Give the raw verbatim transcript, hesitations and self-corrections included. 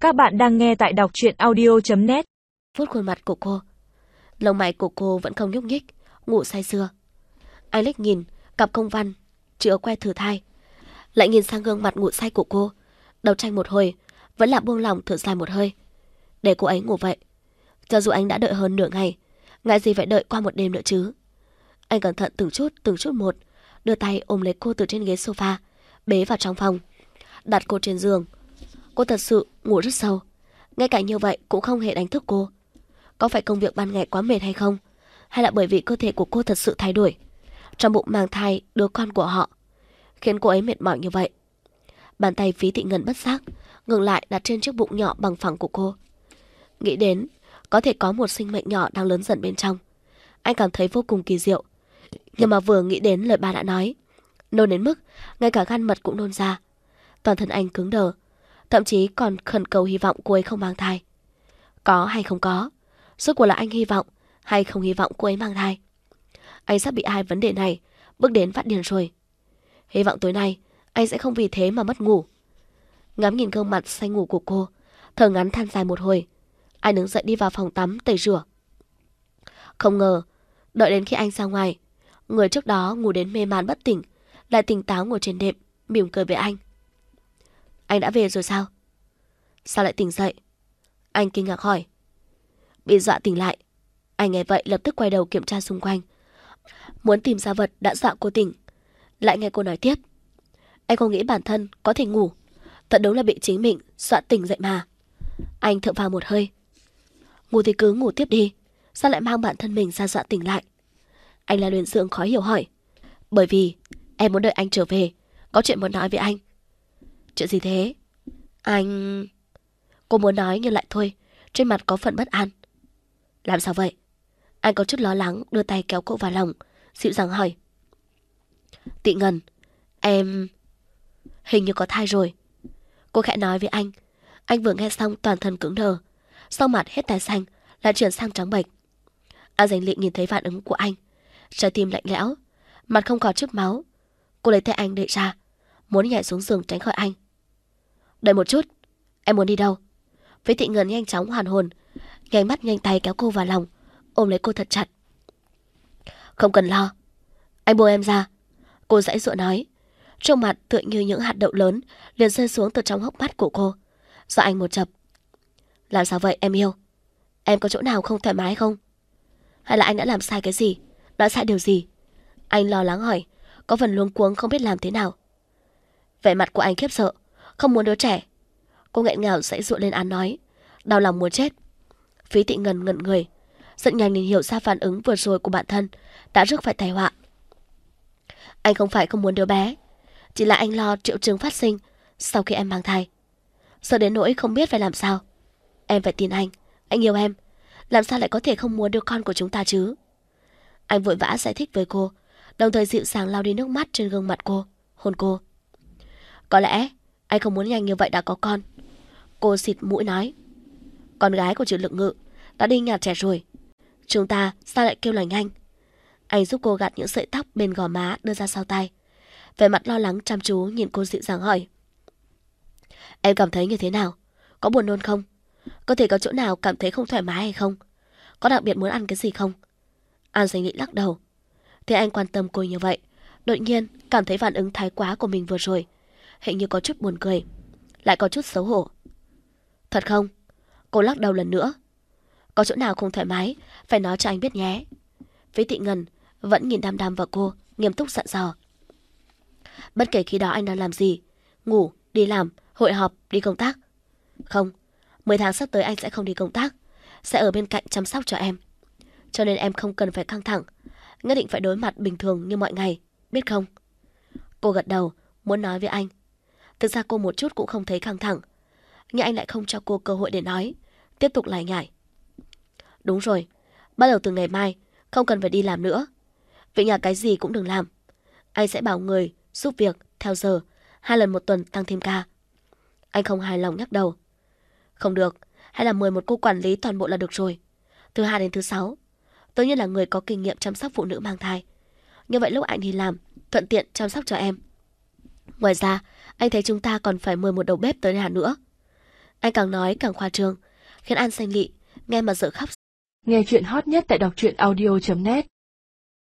Các bạn đang nghe tại đọc truyện audio chấm net. Vuốt khuôn mặt của cô. Lông mày của cô vẫn không nhúc nhích, ngủ say sưa. Anh liếc nhìn cặp công văn chứa que thử thai, lại nhìn sang gương mặt ngủ say của cô. Đầu tranh một hồi, vẫn là buông lòng thở dài một hơi. Để cô ấy ngủ vậy. Cho dù anh đã đợi hơn nửa ngày, ngại gì phải đợi qua một đêm nữa chứ. Anh cẩn thận từng chút từng chút một, đưa tay ôm lấy cô từ trên ghế sofa, bế vào trong phòng, đặt cô trên giường. Cô thật sự ngủ rất sâu, ngay cả như vậy cũng không hề đánh thức cô. Có phải công việc ban ngày quá mệt hay không, hay là bởi vì cơ thể của cô thật sự thay đổi, trong bụng mang thai đứa con của họ, khiến cô ấy mệt mỏi như vậy. Bàn tay Phí Thị Ngân bất giác ngừng lại đặt trên chiếc bụng nhỏ bằng phẳng của cô. Nghĩ đến có thể có một sinh mệnh nhỏ đang lớn dần bên trong, anh cảm thấy vô cùng kỳ diệu. Nhưng mà vừa nghĩ đến lời bà đã nói, nôn đến mức ngay cả gan mật cũng nôn ra. Toàn thân anh cứng đờ, thậm chí còn khẩn cầu hy vọng cô ấy không mang thai. Có hay không có, rốt cuộc là anh hy vọng hay không hy vọng cô ấy mang thai. Anh sắp bị hai vấn đề này bước đến phát điên rồi. Hy vọng tối nay anh sẽ không vì thế mà mất ngủ. Ngắm nhìn gương mặt say ngủ của cô, thở ngắn than dài một hồi, anh đứng dậy đi vào phòng tắm tẩy rửa. Không ngờ, đợi đến khi anh ra ngoài, người trước đó ngủ đến mê man bất tỉnh lại tỉnh táo ngồi trên đệm, mỉm cười với anh. Anh đã về rồi sao? Sao lại tỉnh dậy? Anh kinh ngạc hỏi. Bị dọa tỉnh lại. Anh nghe vậy lập tức quay đầu kiểm tra xung quanh, muốn tìm ra vật đã dọa cô tỉnh. Lại nghe cô nói tiếp. Anh không nghĩ bản thân có thể ngủ, thật đúng là bị chính mình dọa tỉnh dậy mà. Anh thở phào một hơi. Ngủ thì cứ ngủ tiếp đi, sao lại mang bản thân mình ra dọa tỉnh lại? Anh là Luyện Dương khó hiểu hỏi. Bởi vì em muốn đợi anh trở về, có chuyện muốn nói với anh. Chuyện gì thế? Anh... Cô muốn nói nhưng lại thôi, trên mặt có phần bất an. Làm sao vậy? Anh có chút lo lắng đưa tay kéo cô vào lòng, dịu dàng hỏi. Tị Ngân, em... Hình như có thai rồi. Cô khẽ nói với anh. Anh vừa nghe xong toàn thân cứng đờ, sau mặt hết tái xanh lại chuyển sang trắng bệch. An Dành Lị nhìn thấy phản ứng của anh, trái tim lạnh lẽo, mặt không có chút máu. Cô lấy tay anh đẩy ra, muốn nhảy xuống giường tránh khỏi anh. Đợi một chút, em muốn đi đâu? Phí Thị Ngân nhanh chóng hoàn hồn, nhanh mắt nhanh tay kéo cô vào lòng, ôm lấy cô thật chặt. Không cần lo, anh buông em ra. Cô giãy giụa nói, trong mặt tựa như những hạt đậu lớn liền rơi xuống từ trong hốc mắt của cô. Do anh một chập. Làm sao vậy em yêu? Em có chỗ nào không thoải mái không? Hay là anh đã làm sai cái gì? Đã sai điều gì? Anh lo lắng hỏi, có phần luống cuống không biết làm thế nào. Vẻ mặt của anh khiếp sợ, không muốn đứa trẻ. Cô nghẹn ngào giãy giụa lên án nói, đau lòng muốn chết. Phí Thị Ngân ngẩn người, rất nhanh liền hiểu ra phản ứng vừa rồi của bản thân đã rước phải tai họa. Anh không phải không muốn đứa bé, chỉ là anh lo triệu chứng phát sinh sau khi em mang thai, sợ đến nỗi không biết phải làm sao. Em phải tin anh, anh yêu em, làm sao lại có thể không muốn đứa con của chúng ta chứ? Anh vội vã giải thích với cô, đồng thời dịu dàng lau đi nước mắt trên gương mặt cô, hôn cô. Có lẽ anh không muốn nhanh như vậy đã có con. Cô xịt mũi nói. Con gái của Triệu Lực Ngự đã đi nhà trẻ rồi, chúng ta sao lại kêu là nhanh? Anh giúp cô gạt những sợi tóc bên gò má đưa ra sau tai, vẻ mặt lo lắng chăm chú nhìn cô dịu dàng hỏi. Em cảm thấy như thế nào? Có buồn nôn không? Có thể có chỗ nào cảm thấy không thoải mái hay không? Có đặc biệt muốn ăn cái gì không? An Dành Lị lắc đầu. Thế anh quan tâm cô như vậy, đột nhiên cảm thấy phản ứng thái quá của mình vừa rồi hình như có chút buồn cười, lại có chút xấu hổ. Thật không? Cô lắc đầu lần nữa. Có chỗ nào không thoải mái phải nói cho anh biết nhé. Phí Thị Ngân vẫn nhìn đăm đăm vào cô, nghiêm túc dặn dò. Bất kể khi đó anh đang làm gì, ngủ, đi làm, hội họp, đi công tác. Không, mười tháng sắp tới anh sẽ không đi công tác, sẽ ở bên cạnh chăm sóc cho em. Cho nên em không cần phải căng thẳng, nhất định phải đối mặt bình thường như mọi ngày, biết không? Cô gật đầu, muốn nói với anh. Thực ra cô một chút cũng không thấy căng thẳng, nhưng anh lại không cho cô cơ hội để nói, tiếp tục lải nhải. Đúng rồi, bắt đầu từ ngày mai không cần phải đi làm nữa. Việc nhà cái gì cũng đừng làm. Anh sẽ bảo người giúp việc theo giờ, hai lần một tuần tăng thêm ca. Anh không hài lòng nhắc đầu. Không được, hay là mời một cô quản lý toàn bộ là được rồi. Thứ hai đến thứ sáu, tôi như là người có kinh nghiệm chăm sóc phụ nữ mang thai. Như vậy lúc anh đi làm, thuận tiện chăm sóc cho em. Ngoài ra, anh thấy chúng ta còn phải mời một đầu bếp tới nhà nữa. Anh càng nói càng khoa trương, khiến An Xanh Lị nghe mà dở khóc. Nghe chuyện hot nhất tại đọc truyện audio chấm net.